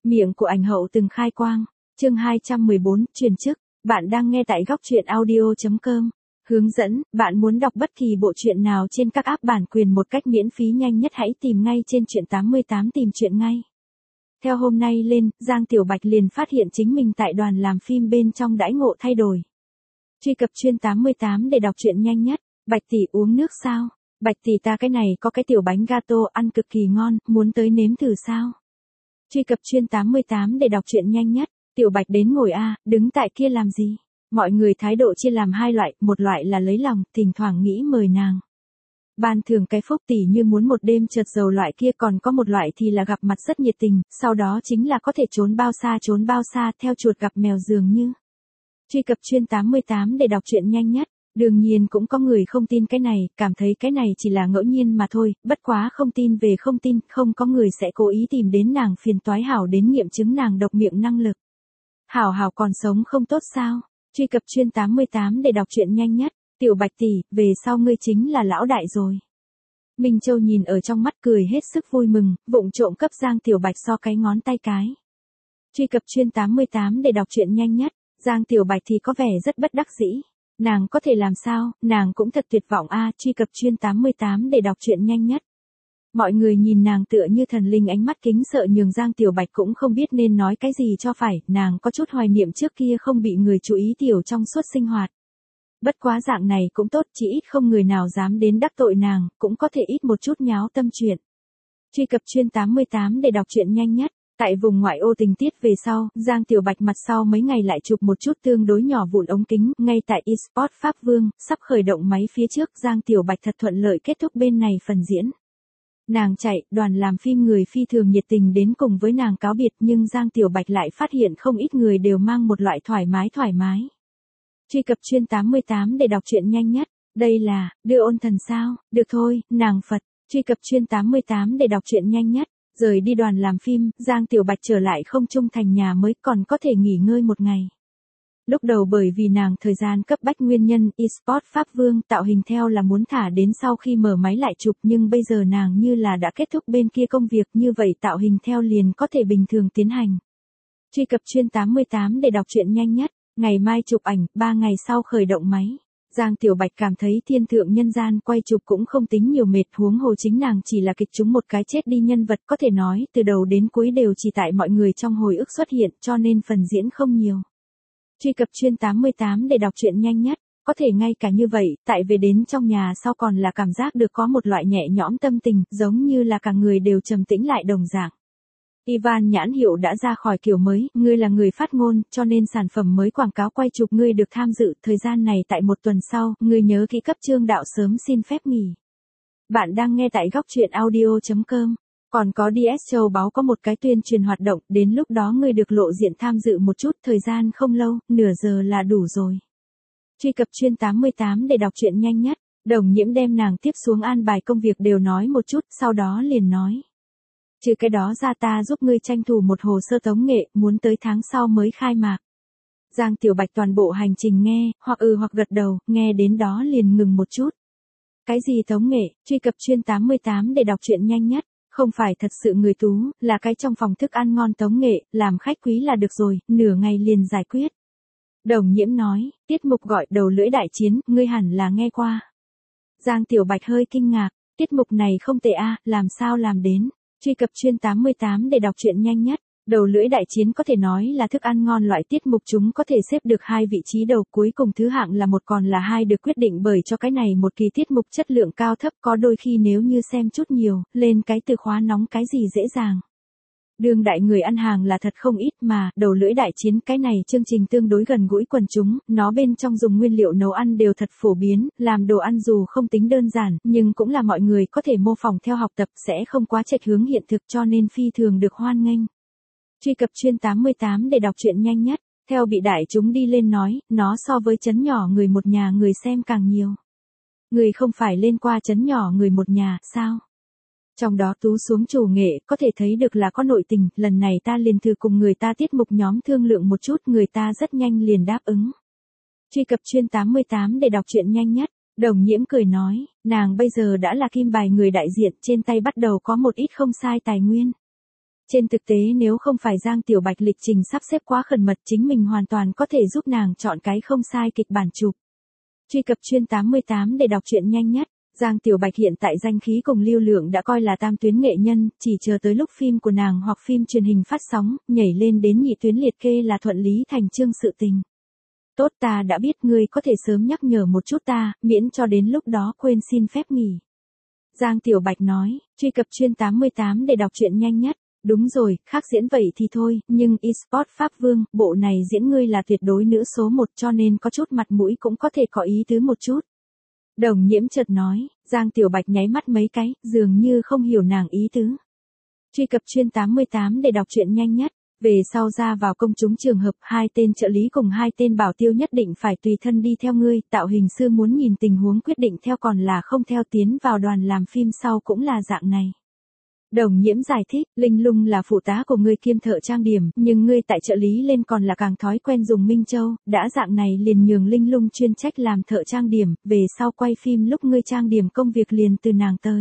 Miệng của ảnh hậu từng khai quang. Chương 214, truyền chức. Bạn đang nghe tại góc truyện audio.com. Hướng dẫn, bạn muốn đọc bất kỳ bộ truyện nào trên các app bản quyền một cách miễn phí nhanh nhất hãy tìm ngay trên truyện 88 tìm truyện ngay. Theo hôm nay lên, Giang Tiểu Bạch liền phát hiện chính mình tại đoàn làm phim bên trong đãi ngộ thay đổi. Truy cập truyện 88 để đọc truyện nhanh nhất. Bạch tỷ uống nước sao? Bạch tỷ ta cái này có cái tiểu bánh gato ăn cực kỳ ngon, muốn tới nếm thử sao? Truy cập truyện 88 để đọc truyện nhanh nhất. Tiểu Bạch đến ngồi đứng tại kia làm gì? Mọi người thái độ chia làm hai loại, một loại là lấy lòng, thỉnh thoảng nghĩ mời nàng. Ban thưởng cái phúc tỷ như muốn một đêm chợt giàu loại kia, còn có một loại thì là gặp mặt rất nhiệt tình, sau đó chính là có thể trốn bao xa theo chuột gặp mèo dường như. Truy cập truyện 88 để đọc truyện nhanh nhất. Đương nhiên cũng có người không tin cái này, cảm thấy cái này chỉ là ngẫu nhiên mà thôi, bất quá không tin về không tin, không có người sẽ cố ý tìm đến nàng phiền toái hảo đến nghiệm chứng nàng độc miệng năng lực. Hảo còn sống không tốt sao? Truy cập truyện 88 để đọc truyện nhanh nhất. Tiểu Bạch tỷ, về sau ngươi chính là lão đại rồi. Minh Châu nhìn ở trong mắt cười hết sức vui mừng, vụng trộm cấp Giang Tiểu Bạch so cái ngón tay cái. Truy cập truyện 88 để đọc truyện nhanh nhất. Giang Tiểu Bạch thì có vẻ rất bất đắc dĩ. Nàng có thể làm sao, nàng cũng thật tuyệt vọng truy cập truyện 88 để đọc truyện nhanh nhất. Mọi người nhìn nàng tựa như thần linh, ánh mắt kính sợ nhường Giang Tiểu Bạch cũng không biết nên nói cái gì cho phải, nàng có chút hoài niệm trước kia không bị người chú ý tiểu trong suốt sinh hoạt. Bất quá dạng này cũng tốt, chỉ ít không người nào dám đến đắc tội nàng, cũng có thể ít một chút nháo tâm chuyện. Truy cập truyện 88 để đọc truyện nhanh nhất. Tại vùng ngoại ô tình tiết về sau, Giang Tiểu Bạch mặt sau mấy ngày lại chụp một chút tương đối nhỏ vụn ống kính, ngay tại eSport Pháp Vương, sắp khởi động máy phía trước, Giang Tiểu Bạch thật thuận lợi kết thúc bên này phần diễn. Nàng chạy, đoàn làm phim người phi thường nhiệt tình đến cùng với nàng cáo biệt, nhưng Giang Tiểu Bạch lại phát hiện không ít người đều mang một loại thoải mái. Truy cập truyện 88 để đọc truyện nhanh nhất. Đây là, đưa ôn thần sao? Được thôi, nàng Phật. Truy cập truyện 88 để đọc truyện nhanh nhất. Rời đi đoàn làm phim, Giang Tiểu Bạch trở lại không trung thành nhà mới, còn có thể nghỉ ngơi một ngày. Lúc đầu bởi vì nàng thời gian cấp bách nguyên nhân, eSport Pháp Vương tạo hình theo là muốn thả đến sau khi mở máy lại chụp, nhưng bây giờ nàng như là đã kết thúc bên kia công việc, như vậy tạo hình theo liền có thể bình thường tiến hành. Truy cập truyện 88 để đọc truyện nhanh nhất. Ngày mai chụp ảnh, 3 ngày sau khởi động máy. Giang Tiểu Bạch cảm thấy thiên thượng nhân gian quay chụp cũng không tính nhiều mệt, huống hồ chính nàng chỉ là kịch trúng một cái chết đi nhân vật, có thể nói từ đầu đến cuối đều chỉ tại mọi người trong hồi ức xuất hiện, cho nên phần diễn không nhiều. Truy cập truyện 88 để đọc truyện nhanh nhất. Có thể ngay cả như vậy, tại về đến trong nhà sau còn là cảm giác được có một loại nhẹ nhõm tâm tình, giống như là cả người đều trầm tĩnh lại đồng dạng. Ivan nhãn hiệu đã ra khỏi kiểu mới, ngươi là người phát ngôn, cho nên sản phẩm mới quảng cáo quay chụp ngươi được tham dự, thời gian này tại một tuần sau, ngươi nhớ kỹ cấp Trương Đạo sớm xin phép nghỉ. Bạn đang nghe tại góc truyện audio.com. Còn có DS Châu báo có một cái tuyên truyền hoạt động, đến lúc đó ngươi được lộ diện tham dự một chút, thời gian không lâu, nửa giờ là đủ rồi. Truy cập truyện 88 để đọc truyện nhanh nhất. Đồng Nhiễm đem nàng tiếp xuống an bài công việc đều nói một chút, sau đó liền nói. Trừ cái đó ra ta giúp ngươi tranh thủ một hồ sơ tống nghệ, muốn tới tháng sau mới khai mạc. Giang Tiểu Bạch toàn bộ hành trình nghe, hoặc hoặc gật đầu, nghe đến đó liền ngừng một chút. Cái gì tống nghệ? Truy cập truyện 88 để đọc truyện nhanh nhất. Không phải thật sự người tú, là cái trong phòng thức ăn ngon tống nghệ, làm khách quý là được rồi, nửa ngày liền giải quyết. Đồng Nhiễm nói, tiết mục gọi Đầu Lưỡi Đại Chiến, ngươi hẳn là nghe qua. Giang Tiểu Bạch hơi kinh ngạc, tiết mục này không tệ làm sao làm đến. Truy cập truyện 88 để đọc truyện nhanh nhất. Đầu Lưỡi Đại Chiến có thể nói là thức ăn ngon loại tiết mục, chúng có thể xếp được 2 vị trí đầu, cuối cùng thứ hạng là 1 còn là 2 được quyết định bởi cho cái này một kỳ tiết mục chất lượng cao thấp, có đôi khi nếu như xem chút nhiều, lên cái từ khóa nóng cái gì dễ dàng. Đương đại người ăn hàng là thật không ít mà, Đầu Lưỡi Đại Chiến cái này chương trình tương đối gần gũi quần chúng, nó bên trong dùng nguyên liệu nấu ăn đều thật phổ biến, làm đồ ăn dù không tính đơn giản, nhưng cũng là mọi người có thể mô phỏng theo học tập, sẽ không quá chệch hướng hiện thực, cho nên phi thường được hoan nghênh. Truy cập truyện 88 để đọc truyện nhanh nhất. Theo bị đại chúng đi lên nói, nó so với chấn nhỏ người một nhà người xem càng nhiều. Người không phải lên qua chấn nhỏ người một nhà, sao? Trong đó Tú xuống chủ nghệ, có thể thấy được là có nội tình, lần này ta liền thử cùng người ta tiết mục nhóm thương lượng một chút, người ta rất nhanh liền đáp ứng. Truy cập truyện 88 để đọc truyện nhanh nhất. Đồng Nhiễm cười nói, nàng bây giờ đã là kim bài người đại diện, trên tay bắt đầu có một ít không sai tài nguyên. Trên thực tế nếu không phải Giang Tiểu Bạch lịch trình sắp xếp quá khẩn mật, chính mình hoàn toàn có thể giúp nàng chọn cái không sai kịch bản chụp. Truy cập chuyên 88 để đọc truyện nhanh nhất. Giang Tiểu Bạch hiện tại danh khí cùng lưu lượng đã coi là tam tuyến nghệ nhân, chỉ chờ tới lúc phim của nàng hoặc phim truyền hình phát sóng, nhảy lên đến nhị tuyến liệt kê là thuận lý thành chương sự tình. Tốt, ta đã biết, ngươi có thể sớm nhắc nhở một chút ta, miễn cho đến lúc đó quên xin phép nghỉ. Giang Tiểu Bạch nói, truy cập chuyên 88 để đọc truyện nhanh nhất. Đúng rồi, khác diễn vậy thì thôi, nhưng eSport Pháp Vương, bộ này diễn ngươi là tuyệt đối nữ số 1 cho nên có chút mặt mũi cũng có thể có ý tứ một chút. Đồng Nhiễm chợt nói, Giang Tiểu Bạch nháy mắt mấy cái, dường như không hiểu nàng ý tứ. Truy cập chuyên 88 để đọc truyện nhanh nhất. Về sau ra vào công chúng trường hợp, 2 tên trợ lý cùng 2 tên bảo tiêu nhất định phải tùy thân đi theo ngươi, tạo hình sư muốn nhìn tình huống quyết định theo còn là không theo, tiến vào đoàn làm phim sau cũng là dạng này. Đồng Nhiễm giải thích, Linh Lung là phụ tá của ngươi kiêm thợ trang điểm, nhưng ngươi tại trợ lý lên còn là càng thói quen dùng Minh Châu, đã dạng này liền nhường Linh Lung chuyên trách làm thợ trang điểm, về sau quay phim lúc ngươi trang điểm công việc liền từ nàng tới.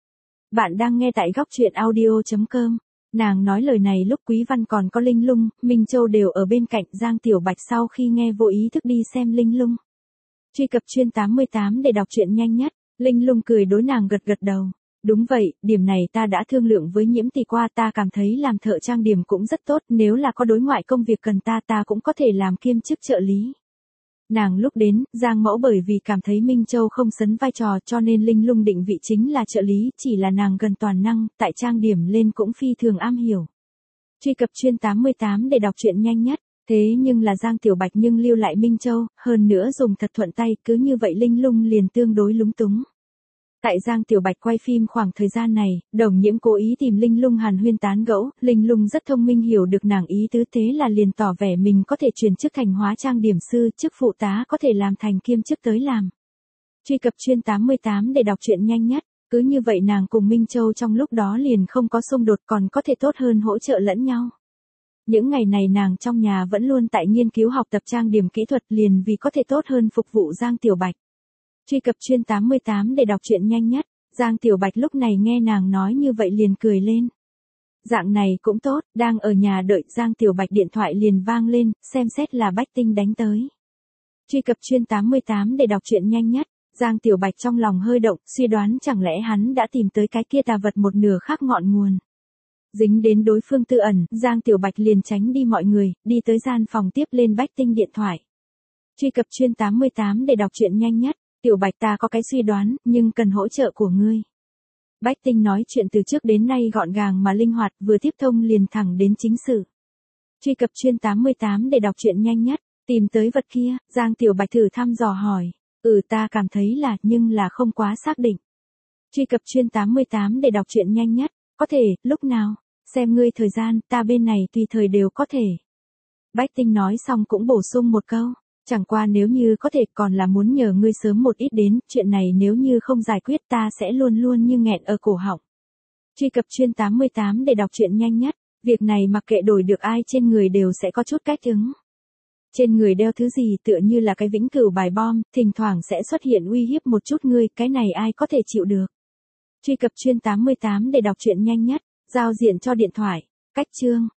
Bạn đang nghe tại góc truyện audio.com. Nàng nói lời này lúc Quý Văn còn có Linh Lung, Minh Châu đều ở bên cạnh. Giang Tiểu Bạch sau khi nghe vô ý thức đi xem Linh Lung. Truy cập chuyên 88 để đọc truyện nhanh nhất. Linh Lung cười đối nàng gật gật đầu. Đúng vậy, điểm này ta đã thương lượng với Nhiễm tỷ qua, ta cảm thấy làm thợ trang điểm cũng rất tốt, nếu là có đối ngoại công việc cần ta cũng có thể làm kiêm chức trợ lý. Nàng lúc đến, Giang Mẫu bởi vì cảm thấy Minh Châu không sấn vai trò cho nên Linh Lung định vị chính là trợ lý, chỉ là nàng gần toàn năng, tại trang điểm lên cũng phi thường am hiểu. Truy cập chuyên 88 để đọc truyện nhanh nhất. Thế nhưng là Giang Tiểu Bạch nhưng lưu lại Minh Châu, hơn nữa dùng thật thuận tay, cứ như vậy Linh Lung liền tương đối lúng túng. Tại Giang Tiểu Bạch quay phim khoảng thời gian này, Đồng Nhiễm cố ý tìm Linh Lung hàn huyên tán gẫu, Linh Lung rất thông minh hiểu được nàng ý tứ, thế là liền tỏ vẻ mình có thể chuyển chức thành hóa trang điểm sư, chức phụ tá có thể làm thành kiêm chức tới làm. Truy cập chuyên 88 để đọc truyện nhanh nhất. Cứ như vậy nàng cùng Minh Châu trong lúc đó liền không có xung đột, còn có thể tốt hơn hỗ trợ lẫn nhau. Những ngày này nàng trong nhà vẫn luôn tại nghiên cứu học tập trang điểm kỹ thuật, liền vì có thể tốt hơn phục vụ Giang Tiểu Bạch. Truy cập chuyên 88 để đọc truyện nhanh nhất. Giang Tiểu Bạch lúc này nghe nàng nói như vậy liền cười lên. Dạng này cũng tốt, đang ở nhà đợi Giang Tiểu Bạch điện thoại liền vang lên, xem xét là Bách Tinh đánh tới. Truy cập chuyên 88 để đọc truyện nhanh nhất. Giang Tiểu Bạch trong lòng hơi động, suy đoán chẳng lẽ hắn đã tìm tới cái kia tà vật một nửa khác ngọn nguồn. Dính đến đối phương tư ẩn, Giang Tiểu Bạch liền tránh đi mọi người, đi tới gian phòng tiếp lên Bách Tinh điện thoại. Truy cập chuyên 88 để đọc truyện nhanh nhất. Tiểu Bạch, ta có cái suy đoán, nhưng cần hỗ trợ của ngươi. Bách Tinh nói chuyện từ trước đến nay gọn gàng mà linh hoạt, vừa tiếp thông liền thẳng đến chính sự. Truy cập chuyên 88 để đọc truyện nhanh nhất. Tìm tới vật kia, Giang Tiểu Bạch thử thăm dò hỏi. Ta cảm thấy là, nhưng là không quá xác định. Truy cập chuyên 88 để đọc truyện nhanh nhất. Có thể, lúc nào? Xem ngươi thời gian, ta bên này tùy thời đều có thể. Bách Tinh nói xong cũng bổ sung một câu. Chẳng qua nếu như có thể còn là muốn nhờ ngươi sớm một ít đến, chuyện này nếu như không giải quyết ta sẽ luôn luôn như nghẹn ở cổ họng. Truy cập chuyên 88 để đọc truyện nhanh nhất. Việc này mặc kệ đổi được ai trên người đều sẽ có chút cách ứng. Trên người đeo thứ gì tựa như là cái vĩnh cửu bài bom, thỉnh thoảng sẽ xuất hiện uy hiếp một chút ngươi, cái này ai có thể chịu được. Truy cập chuyên 88 để đọc truyện nhanh nhất. Giao diện cho điện thoại. Cách chương.